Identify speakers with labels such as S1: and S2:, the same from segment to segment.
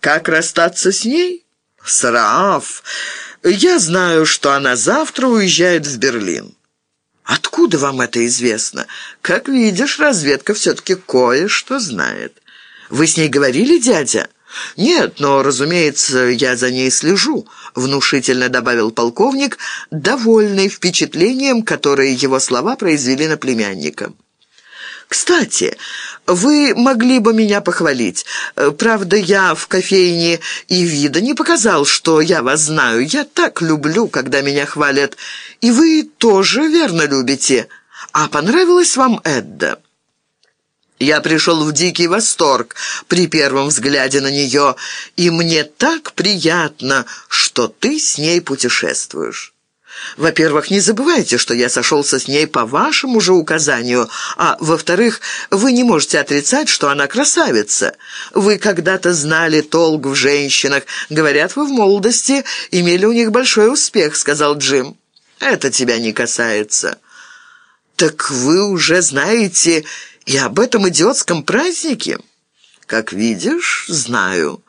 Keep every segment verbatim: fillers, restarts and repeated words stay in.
S1: как расстаться с ней? С Рааф. Я знаю, что она завтра уезжает в Берлин». «Откуда вам это известно?» «Как видишь, разведка все-таки кое-что знает». «Вы с ней говорили, дядя?» «Нет, но, разумеется, я за ней слежу», — внушительно добавил полковник, довольный впечатлением, которое его слова произвели на племянника. «Кстати, вы могли бы меня похвалить. Правда, я в кофейне и вида не показал, что я вас знаю. Я так люблю, когда меня хвалят. И вы тоже верно любите. А понравилась вам Эдда?» «Я пришел в дикий восторг при первом взгляде на нее, и мне так приятно, что ты с ней путешествуешь. Во-первых, не забывайте, что я сошелся с ней по вашему же указанию, а во-вторых, вы не можете отрицать, что она красавица. Вы когда-то знали толк в женщинах. Говорят, вы в молодости имели у них большой успех», — сказал Джим. «Это тебя не касается». «Так вы уже знаете и об этом идиотском празднике?» «Как видишь, знаю».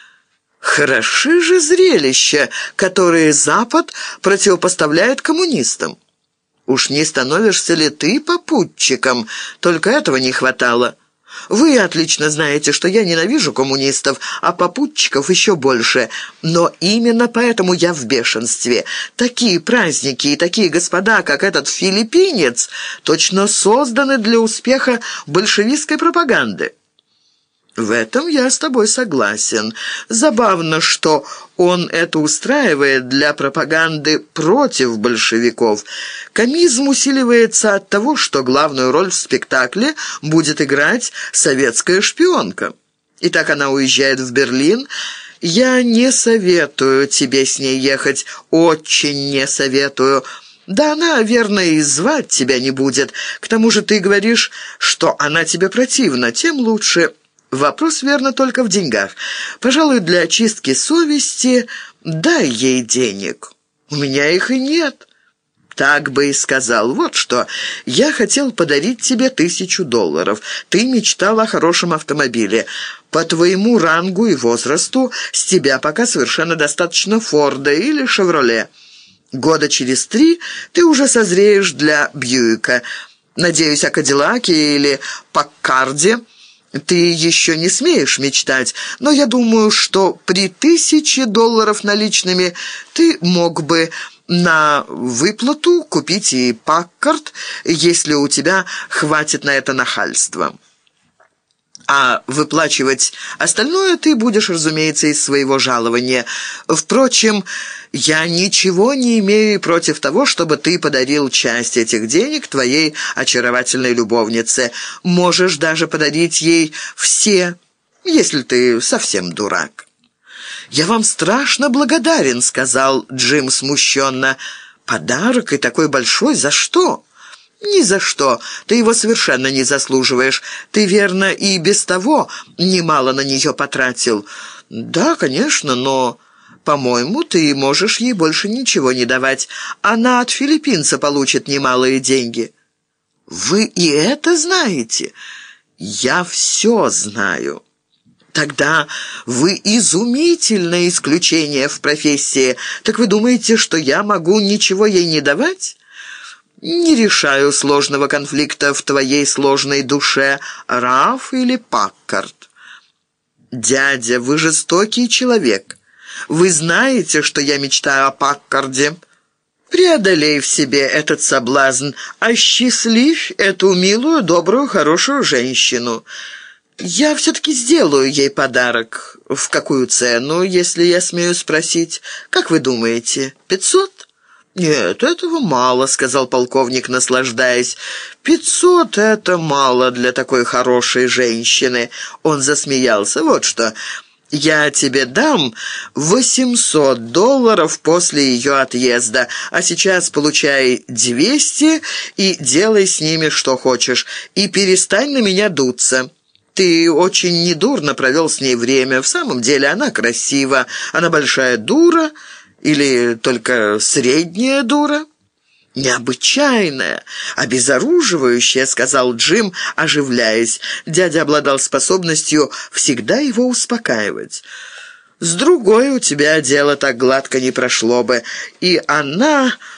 S1: «Хороши же зрелища, которые Запад противопоставляет коммунистам. Уж не становишься ли ты попутчиком? Только этого не хватало. Вы отлично знаете, что я ненавижу коммунистов, а попутчиков еще больше. Но именно поэтому я в бешенстве. Такие праздники и такие господа, как этот филиппинец, точно созданы для успеха большевистской пропаганды». «В этом я с тобой согласен. Забавно, что он это устраивает для пропаганды против большевиков. Комизм усиливается от того, что главную роль в спектакле будет играть советская шпионка. Итак, она уезжает в Берлин. Я не советую тебе с ней ехать, очень не советую». «Да она, верно, и звать тебя не будет. К тому же ты говоришь, что она тебе противна, тем лучше». Вопрос, верно, только в деньгах. Пожалуй, для очистки совести дай ей денег. У меня их и нет. Так бы и сказал. Вот что, я хотел подарить тебе тысячу долларов. Ты мечтал о хорошем автомобиле. По твоему рангу и возрасту с тебя пока совершенно достаточно Форда или Шевроле. Года через три ты уже созреешь для Бьюика. Надеюсь, о Кадиллаке или Паккарде ты еще не смеешь мечтать, но я думаю, что при тысяче долларов наличными ты мог бы на выплату купить и Паккард, если у тебя хватит на это нахальства. А выплачивать остальное ты будешь, разумеется, из своего жалования. Впрочем, я ничего не имею против того, чтобы ты подарил часть этих денег твоей очаровательной любовнице. Можешь даже подарить ей все, если ты совсем дурак». «Я вам страшно благодарен», — сказал Джим смущенно. «Подарок и такой большой, за что?» «Ни за что. Ты его совершенно не заслуживаешь. Ты, верно, и без того немало на нее потратил». «Да, конечно, но, по-моему, ты можешь ей больше ничего не давать. Она от филиппинца получит немалые деньги». «Вы и это знаете?» «Я все знаю». «Тогда вы изумительное исключение в профессии. Так вы думаете, что я могу ничего ей не давать?» «Не решаю сложного конфликта в твоей сложной душе, Раф или Паккард». «Дядя, вы жестокий человек. Вы знаете, что я мечтаю о Паккарде. Преодолей в себе этот соблазн, осчастливь эту милую, добрую, хорошую женщину. Я все-таки сделаю ей подарок. В какую цену, если я смею спросить? Как вы думаете, пятьсот?» «Нет, этого мало», — сказал полковник, наслаждаясь. «Пятьсот — это мало для такой хорошей женщины». Он засмеялся. «Вот что, я тебе дам восемьсот долларов после ее отъезда, а сейчас получай двести и делай с ними что хочешь, и перестань на меня дуться». Ты очень недурно провел с ней время. В самом деле она красива, она большая дура или только средняя дура?» «Необычайная, обезоруживающая», — сказал Джим, оживляясь. Дядя обладал способностью всегда его успокаивать. С другой у тебя дело так гладко не прошло бы. И она